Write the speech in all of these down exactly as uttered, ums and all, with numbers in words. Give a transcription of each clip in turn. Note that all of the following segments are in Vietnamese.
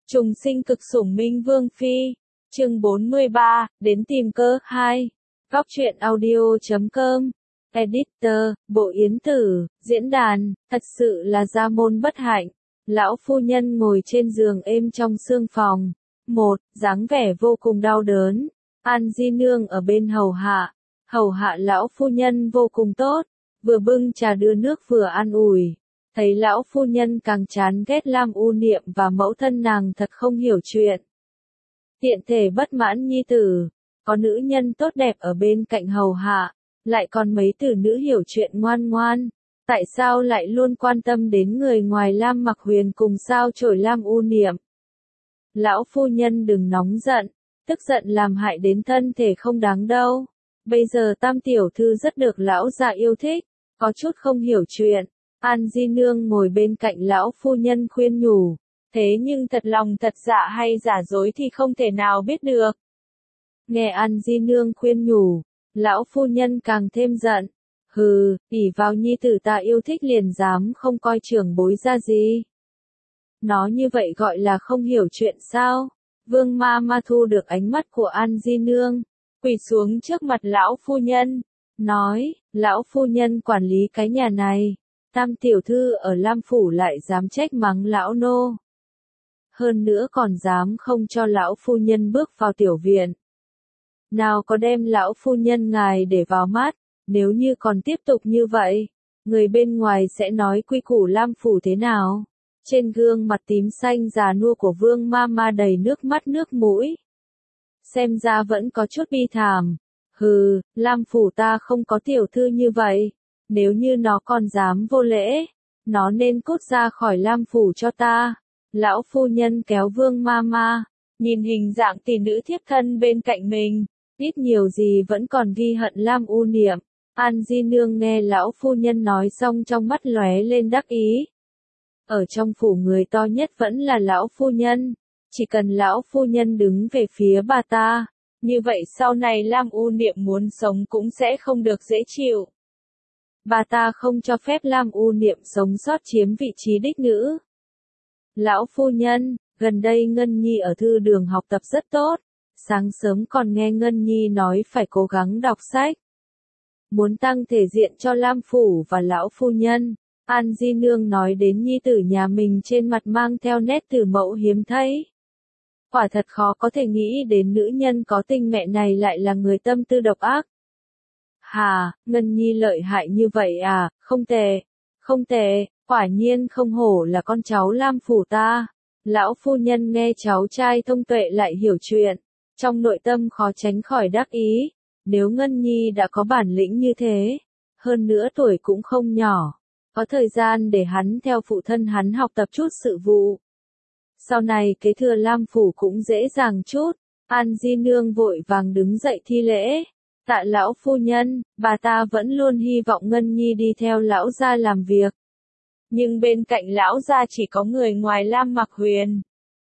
Trùng sinh cực sủng Minh Vương Phi. Chương bốn mươi ba, đến tìm cơ, hai. Góc truyện audio.com. Editor, Bộ Yến Tử, diễn đàn, thật sự là gia môn bất hạnh. Lão phu nhân ngồi trên giường êm trong sương phòng. Một, dáng vẻ vô cùng đau đớn. An Di Nương ở bên hầu hạ. Hầu hạ lão phu nhân vô cùng tốt. Vừa bưng trà đưa nước vừa an ủi. Thấy lão phu nhân càng chán ghét Lam U Niệm và mẫu thân nàng thật không hiểu chuyện. Tiện thể bất mãn nhi tử, có nữ nhân tốt đẹp ở bên cạnh hầu hạ, lại còn mấy tử nữ hiểu chuyện ngoan ngoan. Tại sao lại luôn quan tâm đến người ngoài Lam Mặc Huyền cùng sao chổi Lam U Niệm? Lão phu nhân đừng nóng giận, tức giận làm hại đến thân thể không đáng đâu. Bây giờ tam tiểu thư rất được lão già yêu thích, có chút không hiểu chuyện. An Di Nương ngồi bên cạnh lão phu nhân khuyên nhủ, thế nhưng thật lòng thật dạ hay giả dối thì không thể nào biết được. Nghe An Di Nương khuyên nhủ, lão phu nhân càng thêm giận, hừ, ỷ vào nhi tử ta yêu thích liền dám không coi trưởng bối ra gì. Nó như vậy gọi là không hiểu chuyện sao? Vương ma ma thu được ánh mắt của An Di Nương, quỳ xuống trước mặt lão phu nhân, nói, lão phu nhân quản lý cái nhà này. Tam tiểu thư ở Lam Phủ lại dám trách mắng lão nô. Hơn nữa còn dám không cho lão phu nhân bước vào tiểu viện. Nào có đem lão phu nhân ngài để vào mắt, nếu như còn tiếp tục như vậy, người bên ngoài sẽ nói quy củ Lam Phủ thế nào? Trên gương mặt tím xanh già nua của Vương ma ma đầy nước mắt nước mũi. Xem ra vẫn có chút bi thảm. Hừ, Lam Phủ ta không có tiểu thư như vậy. Nếu như nó còn dám vô lễ, nó nên cút ra khỏi Lam Phủ cho ta. Lão phu nhân kéo Vương ma ma, nhìn hình dạng tỷ nữ thiếp thân bên cạnh mình, ít nhiều gì vẫn còn ghi hận Lam U Niệm. An Di Nương nghe lão phu nhân nói xong trong mắt lóe lên đắc ý. Ở trong phủ người to nhất vẫn là lão phu nhân, chỉ cần lão phu nhân đứng về phía bà ta, như vậy sau này Lam U Niệm muốn sống cũng sẽ không được dễ chịu. Bà ta không cho phép Lam U Niệm sống sót chiếm vị trí đích nữ. Lão phu nhân, gần đây Ngân Nhi ở thư đường học tập rất tốt, sáng sớm còn nghe Ngân Nhi nói phải cố gắng đọc sách. Muốn tăng thể diện cho Lam Phủ và lão phu nhân, An Di Nương nói đến nhi tử nhà mình trên mặt mang theo nét từ mẫu hiếm thấy. Quả thật khó có thể nghĩ đến nữ nhân có tình mẹ này lại là người tâm tư độc ác. Hà, Ngân Nhi lợi hại như vậy à, không tệ, không tệ, quả nhiên không hổ là con cháu Lam Phủ ta. Lão phu nhân nghe cháu trai thông tuệ lại hiểu chuyện, trong nội tâm khó tránh khỏi đắc ý, nếu Ngân Nhi đã có bản lĩnh như thế, hơn nữa tuổi cũng không nhỏ, có thời gian để hắn theo phụ thân hắn học tập chút sự vụ. Sau này kế thừa Lam Phủ cũng dễ dàng chút. An Di Nương vội vàng đứng dậy thi lễ. Tạ lão phu nhân, bà ta vẫn luôn hy vọng Ngân Nhi đi theo lão gia làm việc. Nhưng bên cạnh lão gia chỉ có người ngoài Lam Mặc Huyền.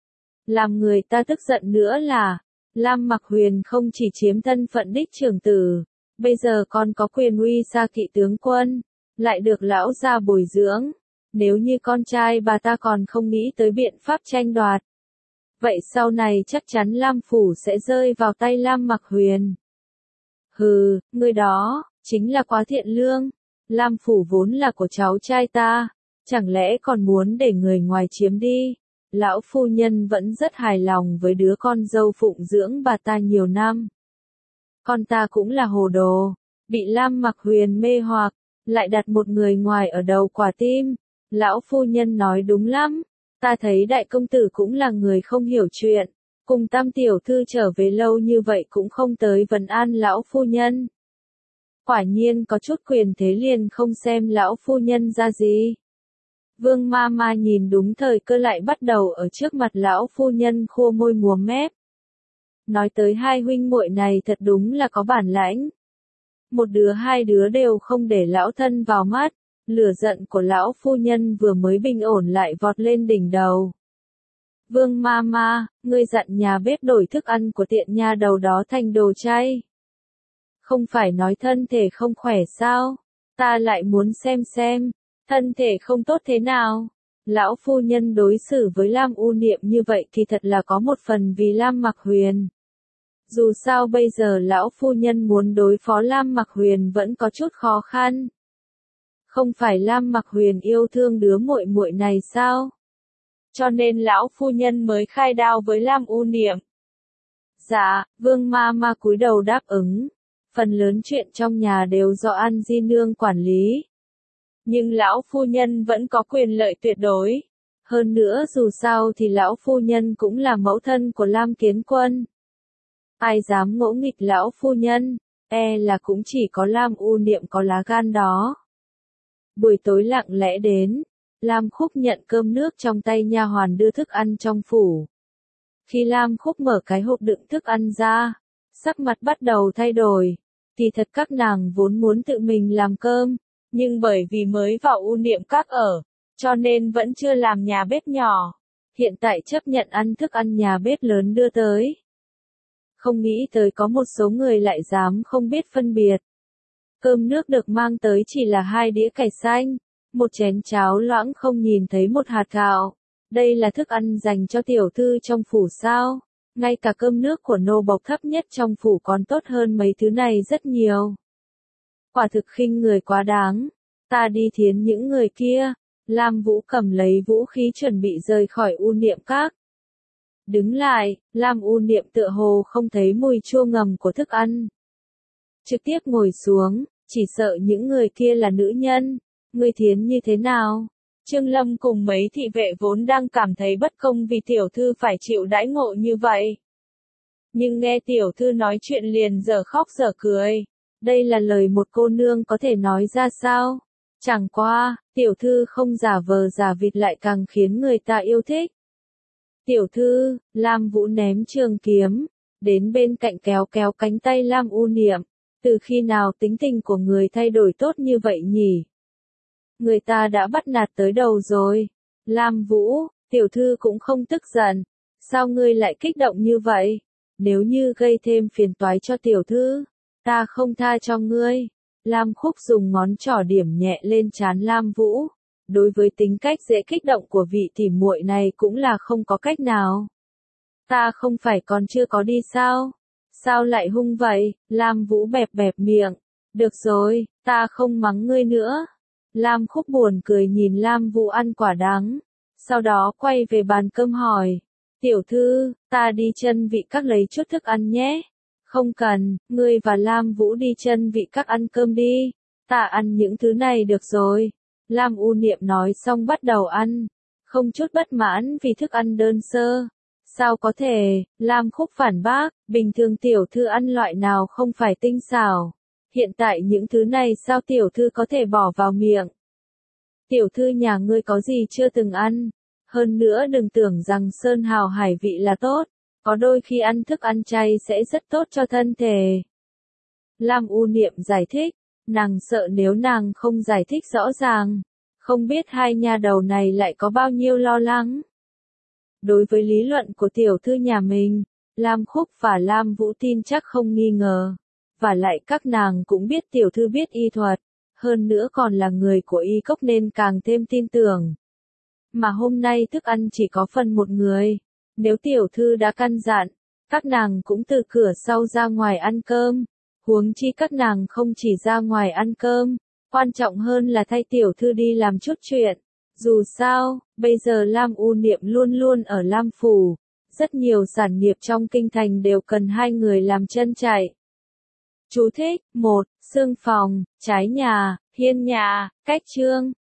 Làm người ta tức giận nữa là, Lam Mặc Huyền không chỉ chiếm thân phận đích trưởng tử, bây giờ còn có quyền uy xa kỵ tướng quân, lại được lão gia bồi dưỡng. Nếu như con trai bà ta còn không nghĩ tới biện pháp tranh đoạt, vậy sau này chắc chắn Lam Phủ sẽ rơi vào tay Lam Mặc Huyền. Hừ, người đó, chính là quá thiện lương. Lam Phủ vốn là của cháu trai ta, chẳng lẽ còn muốn để người ngoài chiếm đi? Lão phu nhân vẫn rất hài lòng với đứa con dâu phụng dưỡng bà ta nhiều năm. Con ta cũng là hồ đồ, bị Lam Mặc Huyền mê hoặc, lại đặt một người ngoài ở đầu quả tim. Lão phu nhân nói đúng lắm, ta thấy đại công tử cũng là người không hiểu chuyện. Cùng tam tiểu thư trở về lâu như vậy cũng không tới vấn an lão phu nhân. Quả nhiên có chút quyền thế liền không xem lão phu nhân ra gì. Vương ma ma nhìn đúng thời cơ lại bắt đầu ở trước mặt lão phu nhân khô môi múa mép. Nói tới hai huynh muội này thật đúng là có bản lãnh. Một đứa hai đứa đều không để lão thân vào mắt, lửa giận của lão phu nhân vừa mới bình ổn lại vọt lên đỉnh đầu. Vương ma ma, ngươi dặn nhà bếp đổi thức ăn của tiện nha đầu đó thành đồ chay. Không phải nói thân thể không khỏe sao? Ta lại muốn xem xem, thân thể không tốt thế nào? Lão phu nhân đối xử với Lam U Niệm như vậy thì thật là có một phần vì Lam Mặc Huyền. Dù sao bây giờ lão phu nhân muốn đối phó Lam Mặc Huyền vẫn có chút khó khăn. Không phải Lam Mặc Huyền yêu thương đứa muội muội này sao? Cho nên lão phu nhân mới khai đao với Lam U Niệm. Dạ, Vương ma ma cúi đầu đáp ứng. Phần lớn chuyện trong nhà đều do An Di Nương quản lý. Nhưng lão phu nhân vẫn có quyền lợi tuyệt đối. Hơn nữa dù sao thì lão phu nhân cũng là mẫu thân của Lam Kiến Quân. Ai dám ngỗ nghịch lão phu nhân, e là cũng chỉ có Lam U Niệm có lá gan đó. Buổi tối lặng lẽ đến, Lam Khúc nhận cơm nước trong tay nha hoàn đưa thức ăn trong phủ. Khi Lam Khúc mở cái hộp đựng thức ăn ra, sắc mặt bắt đầu thay đổi. Thì thật các nàng vốn muốn tự mình làm cơm, nhưng bởi vì mới vào U Niệm Các ở, cho nên vẫn chưa làm nhà bếp nhỏ. Hiện tại chấp nhận ăn thức ăn nhà bếp lớn đưa tới. Không nghĩ tới có một số người lại dám không biết phân biệt. Cơm nước được mang tới chỉ là hai đĩa cải xanh, một chén cháo loãng không nhìn thấy một hạt gạo. Đây là thức ăn dành cho tiểu thư trong phủ sao? Ngay cả cơm nước của nô bộc thấp nhất trong phủ còn tốt hơn mấy thứ này rất nhiều. Quả thực khinh người quá đáng. Ta đi thiến những người kia. Lam Vũ cầm lấy vũ khí chuẩn bị rời khỏi U Niệm Các. Đứng lại, Lam U Niệm tựa hồ không thấy mùi chua ngầm của thức ăn. Trực tiếp ngồi xuống, chỉ sợ những người kia là nữ nhân. Ngươi thiến như thế nào? Trương Lâm cùng mấy thị vệ vốn đang cảm thấy bất công vì tiểu thư phải chịu đãi ngộ như vậy. Nhưng nghe tiểu thư nói chuyện liền dở khóc dở cười. Đây là lời một cô nương có thể nói ra sao? Chẳng qua, tiểu thư không giả vờ giả vịt lại càng khiến người ta yêu thích. Tiểu thư, Lam Vũ ném trường kiếm, đến bên cạnh kéo kéo cánh tay Lam U Niệm. Từ khi nào tính tình của người thay đổi tốt như vậy nhỉ? Người ta đã bắt nạt tới đầu rồi. Lam Vũ, tiểu thư cũng không tức giận. Sao ngươi lại kích động như vậy? Nếu như gây thêm phiền toái cho tiểu thư, ta không tha cho ngươi. Lam Khúc dùng ngón trỏ điểm nhẹ lên trán Lam Vũ. Đối với tính cách dễ kích động của vị tỉ muội này cũng là không có cách nào. Ta không phải còn chưa có đi sao? Sao lại hung vậy? Lam Vũ bẹp bẹp miệng. Được rồi, ta không mắng ngươi nữa. Lam Khúc buồn cười nhìn Lam Vũ ăn quả đắng. Sau đó quay về bàn cơm hỏi. Tiểu thư, ta đi chân vị các lấy chút thức ăn nhé. Không cần, ngươi và Lam Vũ đi chân vị các ăn cơm đi. Ta ăn những thứ này được rồi. Lam U Niệm nói xong bắt đầu ăn. Không chút bất mãn vì thức ăn đơn sơ. Sao có thể? Lam Khúc phản bác, bình thường tiểu thư ăn loại nào không phải tinh xảo. Hiện tại những thứ này sao tiểu thư có thể bỏ vào miệng? Tiểu thư nhà ngươi có gì chưa từng ăn? Hơn nữa đừng tưởng rằng sơn hào hải vị là tốt. Có đôi khi ăn thức ăn chay sẽ rất tốt cho thân thể. Lam U Niệm giải thích. Nàng sợ nếu nàng không giải thích rõ ràng. Không biết hai nhà đầu này lại có bao nhiêu lo lắng. Đối với lý luận của tiểu thư nhà mình, Lam Khúc và Lam Vũ tin chắc không nghi ngờ. Và lại các nàng cũng biết tiểu thư biết y thuật, hơn nữa còn là người của y cốc nên càng thêm tin tưởng. Mà hôm nay thức ăn chỉ có phần một người, nếu tiểu thư đã căn dặn, các nàng cũng từ cửa sau ra ngoài ăn cơm, huống chi các nàng không chỉ ra ngoài ăn cơm, quan trọng hơn là thay tiểu thư đi làm chút chuyện. Dù sao, bây giờ Lam U Niệm luôn luôn ở Lam Phủ, rất nhiều sản nghiệp trong kinh thành đều cần hai người làm chân chạy. Chú thích, một, xương phòng, trái nhà, hiên nhà, cách trương.